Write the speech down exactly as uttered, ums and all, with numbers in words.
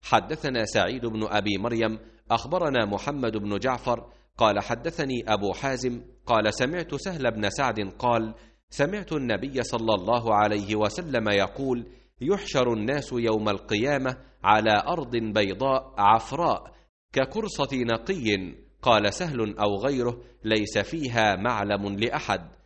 حدثنا سعيد بن أبي مريم أخبرنا محمد بن جعفر قال حدثني أبو حازم قال سمعت سهل بن سعد قال سمعت النبي صلى الله عليه وسلم يقول يحشر الناس يوم القيامة على أرض بيضاء عفراء ككرصة نقي. قال سهل أو غيره ليس فيها معلم لأحد.